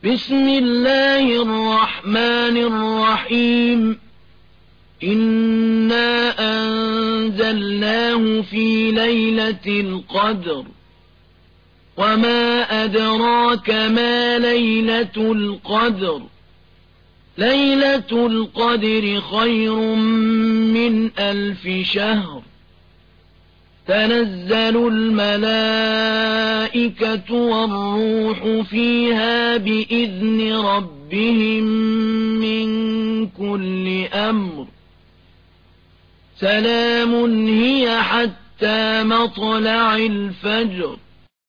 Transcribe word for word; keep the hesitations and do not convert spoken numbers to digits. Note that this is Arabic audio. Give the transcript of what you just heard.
بسم الله الرحمن الرحيم إنا أنزلناه في ليلة القدر وما أدراك ما ليلة القدر ليلة القدر خير من ألف شهر تنزل الملائكة والروح فيها بإذن ربهم من كل أمر سلام هي حتى مطلع الفجر